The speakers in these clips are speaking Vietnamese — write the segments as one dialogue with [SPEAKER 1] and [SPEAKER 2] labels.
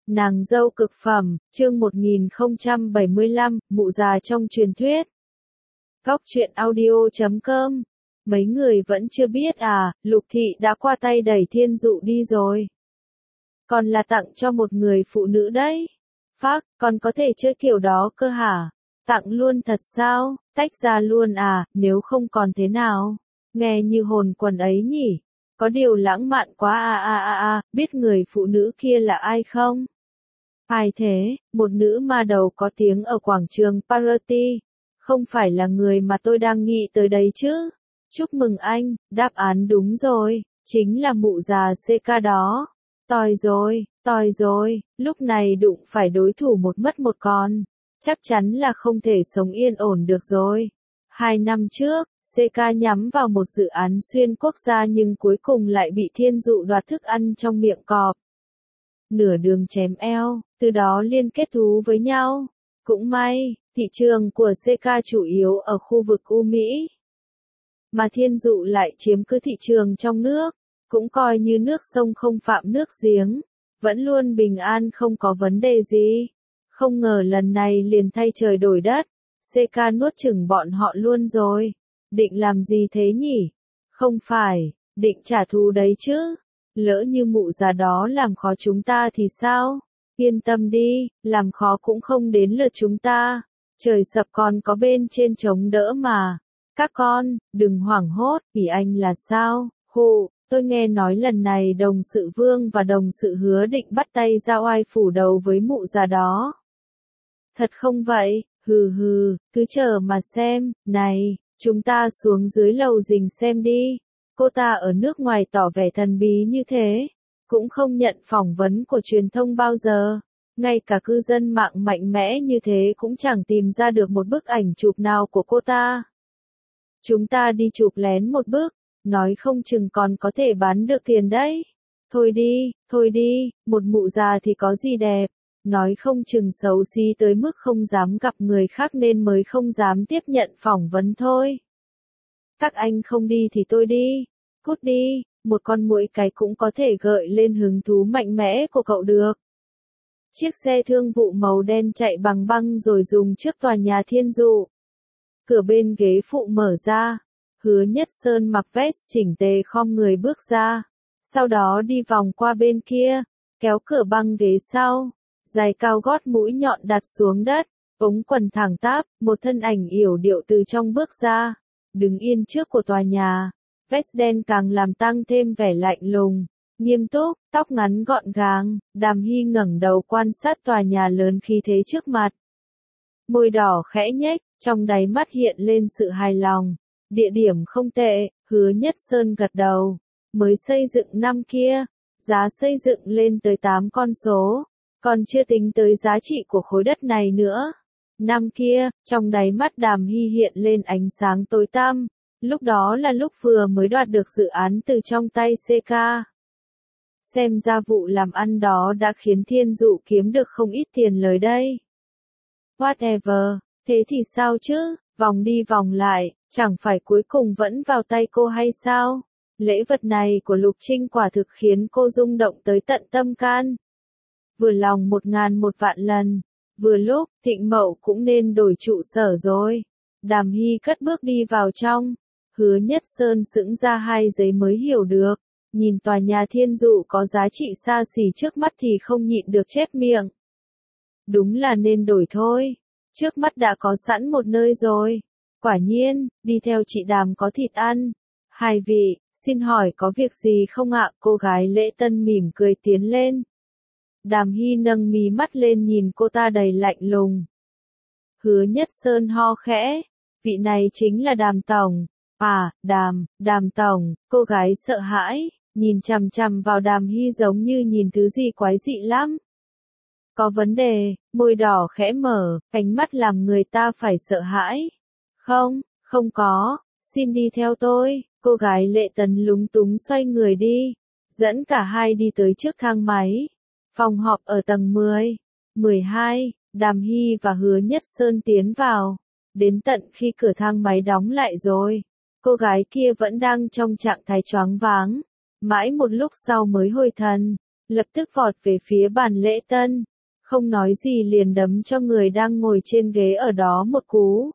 [SPEAKER 1] Nàng dâu cực phẩm, chương 1075, mụ già trong truyền thuyết. Góc truyện audio.com. Mấy người vẫn chưa biết à, Lục Thị đã qua tay đẩy Thiên Dụ đi rồi. Còn là tặng cho một người phụ nữ đấy. Phác, còn có thể chơi kiểu đó cơ hả? Tặng luôn thật sao? Tách ra luôn à, nếu không còn thế nào? Nghe như hồn quần ấy nhỉ? Có điều lãng mạn quá biết người phụ nữ kia là ai không? Ai thế? Một nữ ma đầu có tiếng ở quảng trường Parvati. Không phải là người mà tôi đang nghĩ tới đấy chứ? Chúc mừng anh, đáp án đúng rồi, chính là mụ già CK đó. Toi rồi, lúc này đụng phải đối thủ một mất một còn. Chắc chắn là không thể sống yên ổn được rồi. 2 năm trước, CK nhắm vào một dự án xuyên quốc gia nhưng cuối cùng lại bị Thiên Dụ đoạt thức ăn trong miệng cọp. Nửa đường chém eo, từ đó liên kết thú với nhau. Cũng may, thị trường của CK chủ yếu ở khu vực U Mỹ. Mà Thiên Dụ lại chiếm cứ thị trường trong nước, cũng coi như nước sông không phạm nước giếng, vẫn luôn bình an không có vấn đề gì. Không ngờ lần này liền thay trời đổi đất, CK nuốt chửng bọn họ luôn rồi. Định làm gì thế nhỉ? Không phải, định trả thù đấy chứ. Lỡ như mụ già đó làm khó chúng ta thì sao? Yên tâm đi, làm khó cũng không đến lượt chúng ta. Trời sập còn có bên trên chống đỡ mà. Các con, đừng hoảng hốt, vì anh là sao? Hụ, tôi nghe nói lần này đồng sự Vương và đồng sự Hứa định bắt tay ra oai phủ đầu với mụ già đó. Thật không vậy? Hừ, cứ chờ mà xem. Này, chúng ta xuống dưới lầu rình xem đi. Cô ta ở nước ngoài tỏ vẻ thần bí như thế, cũng không nhận phỏng vấn của truyền thông bao giờ. Ngay cả cư dân mạng mạnh mẽ như thế cũng chẳng tìm ra được một bức ảnh chụp nào của cô ta. Chúng ta đi chụp lén một bức, nói không chừng còn có thể bán được tiền đấy. Thôi đi, một mụ già thì có gì đẹp, nói không chừng xấu xí tới mức không dám gặp người khác nên mới không dám tiếp nhận phỏng vấn thôi. Các anh không đi thì tôi đi. Cút đi, một con muỗi cái cũng có thể gợi lên hứng thú mạnh mẽ của cậu được. Chiếc xe thương vụ màu đen chạy bằng băng rồi dùng trước tòa nhà Thiên Dụ. Cửa bên ghế phụ mở ra. Hứa Nhất Sơn mặc vest chỉnh tề khom người bước ra. Sau đó đi vòng qua bên kia, kéo cửa băng ghế sau. Giày cao gót mũi nhọn đặt xuống đất, ống quần thẳng tắp, một thân ảnh yểu điệu từ trong bước ra. Đứng yên trước của tòa nhà, vest đen càng làm tăng thêm vẻ lạnh lùng, nghiêm túc, tóc ngắn gọn gàng. Đàm Hy ngẩng đầu quan sát tòa nhà lớn khí thế trước mặt. Môi đỏ khẽ nhếch, trong đáy mắt hiện lên sự hài lòng. Địa điểm không tệ, Hứa Nhất Sơn gật đầu. Mới xây dựng năm kia, giá xây dựng lên tới 8 con số, còn chưa tính tới giá trị của khối đất này nữa. Năm kia, trong đáy mắt Đàm Hy hiện lên ánh sáng tối tăm, lúc đó là lúc vừa mới đoạt được dự án từ trong tay CK. Xem ra vụ làm ăn đó đã khiến Thiên Dụ kiếm được không ít tiền lời đây. Whatever, thế thì sao chứ, vòng đi vòng lại, chẳng phải cuối cùng vẫn vào tay cô hay sao? Lễ vật này của Lục Trinh quả thực khiến cô rung động tới tận tâm can. Vừa lòng 1000 lần. Vừa lúc, Thịnh Mậu cũng nên đổi trụ sở rồi. Đàm Hy cất bước đi vào trong. Hứa Nhất Sơn sững ra 2 giây mới hiểu được. Nhìn tòa nhà Thiên Dụ có giá trị xa xỉ trước mắt thì không nhịn được chép miệng. Đúng là nên đổi thôi. Trước mắt đã có sẵn một nơi rồi. Quả nhiên, đi theo chị Đàm có thịt ăn. Hai vị, xin hỏi có việc gì không ạ? Cô gái lễ tân mỉm cười tiến lên. Đàm Hy nâng mí mắt lên nhìn cô ta đầy lạnh lùng. Hứa Nhất Sơn ho khẽ. Vị này chính là Đàm Tổng. À, Đàm Tổng. Cô gái sợ hãi, nhìn chằm chằm vào Đàm Hy giống như nhìn thứ gì quái dị lắm. Có vấn đề, môi đỏ khẽ mở, ánh mắt làm người ta phải sợ hãi. Không có, xin đi theo tôi. Cô gái lễ tân lúng túng xoay người đi, dẫn cả hai đi tới trước thang máy. Phòng họp ở tầng 10, 12, Đàm Hy và Hứa Nhất Sơn tiến vào. Đến tận khi cửa thang máy đóng lại rồi, cô gái kia vẫn đang trong trạng thái choáng váng. Mãi một lúc sau mới hồi thần, lập tức vọt về phía bàn lễ tân, không nói gì liền đấm cho người đang ngồi trên ghế ở đó một cú.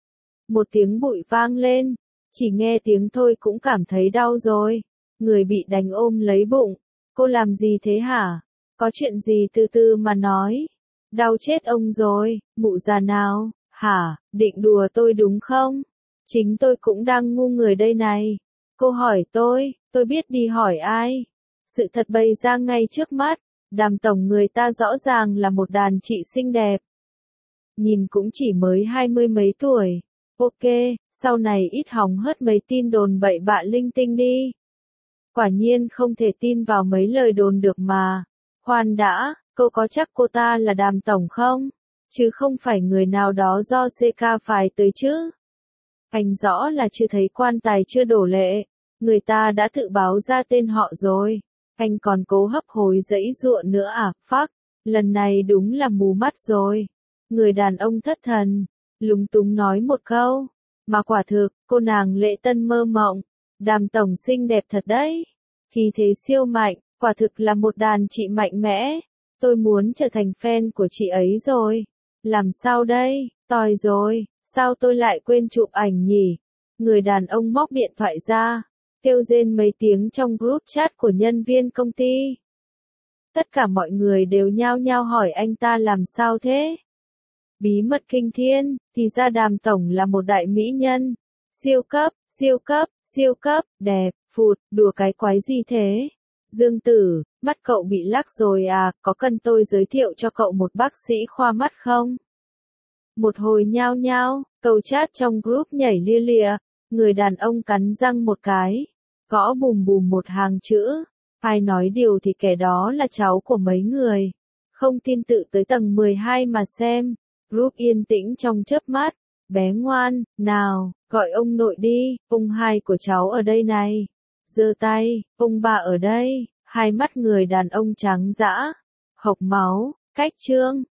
[SPEAKER 1] Một tiếng bụi vang lên, chỉ nghe tiếng thôi cũng cảm thấy đau rồi. Người bị đánh ôm lấy bụng, cô làm gì thế hả? Có chuyện gì từ từ mà nói. Đau chết ông rồi, mụ già nào, hả, định đùa tôi đúng không? Chính tôi cũng đang ngu người đây này. Cô hỏi tôi biết đi hỏi ai. Sự thật bày ra ngay trước mắt, Đàm tổng người ta rõ ràng là một đàn chị xinh đẹp. Nhìn cũng chỉ mới 20 mấy tuổi. Ok, sau này ít hòng hớt mấy tin đồn bậy bạ linh tinh đi. Quả nhiên không thể tin vào mấy lời đồn được mà. Khoan đã, cô có chắc cô ta là Đàm tổng không? Chứ không phải người nào đó do CK phải tới chứ? Anh rõ là chưa thấy quan tài chưa đổ lệ. Người ta đã tự báo ra tên họ rồi. Anh còn cố hấp hối giãy giụa nữa à? Phắc, lần này đúng là mù mắt rồi. Người đàn ông thất thần, lúng túng nói một câu. Mà quả thực, cô nàng Lệ Tân mơ mộng. Đàm tổng xinh đẹp thật đấy. Khí thế siêu mạnh, quả thực là một đàn chị mạnh mẽ. Tôi muốn trở thành fan của chị ấy rồi. Làm sao đây? Tòi rồi, sao tôi lại quên chụp ảnh nhỉ? Người đàn ông móc điện thoại ra, kêu rên mấy tiếng trong group chat của nhân viên công ty. Tất cả mọi người đều nhao nhao hỏi anh ta làm sao thế? Bí mật kinh thiên, thì ra Đàm tổng là một đại mỹ nhân. Siêu cấp, siêu cấp, siêu cấp, đẹp, phụt, đùa cái quái gì thế? Dương Tử, mắt cậu bị lắc rồi à, có cần tôi giới thiệu cho cậu một bác sĩ khoa mắt không? Một hồi nhao nhao, câu chat trong group nhảy lia lịa, người đàn ông cắn răng một cái, gõ bùm bùm một hàng chữ, ai nói điều thì kẻ đó là cháu của mấy người. Không tin tự tới tầng 12 mà xem. Group yên tĩnh trong chớp mắt. Bé ngoan, nào, gọi ông nội đi, ông hai của cháu ở đây này. Giơ tay, ông bà ở đây. Hai mắt người đàn ông trắng dã, hộc máu, cách trương.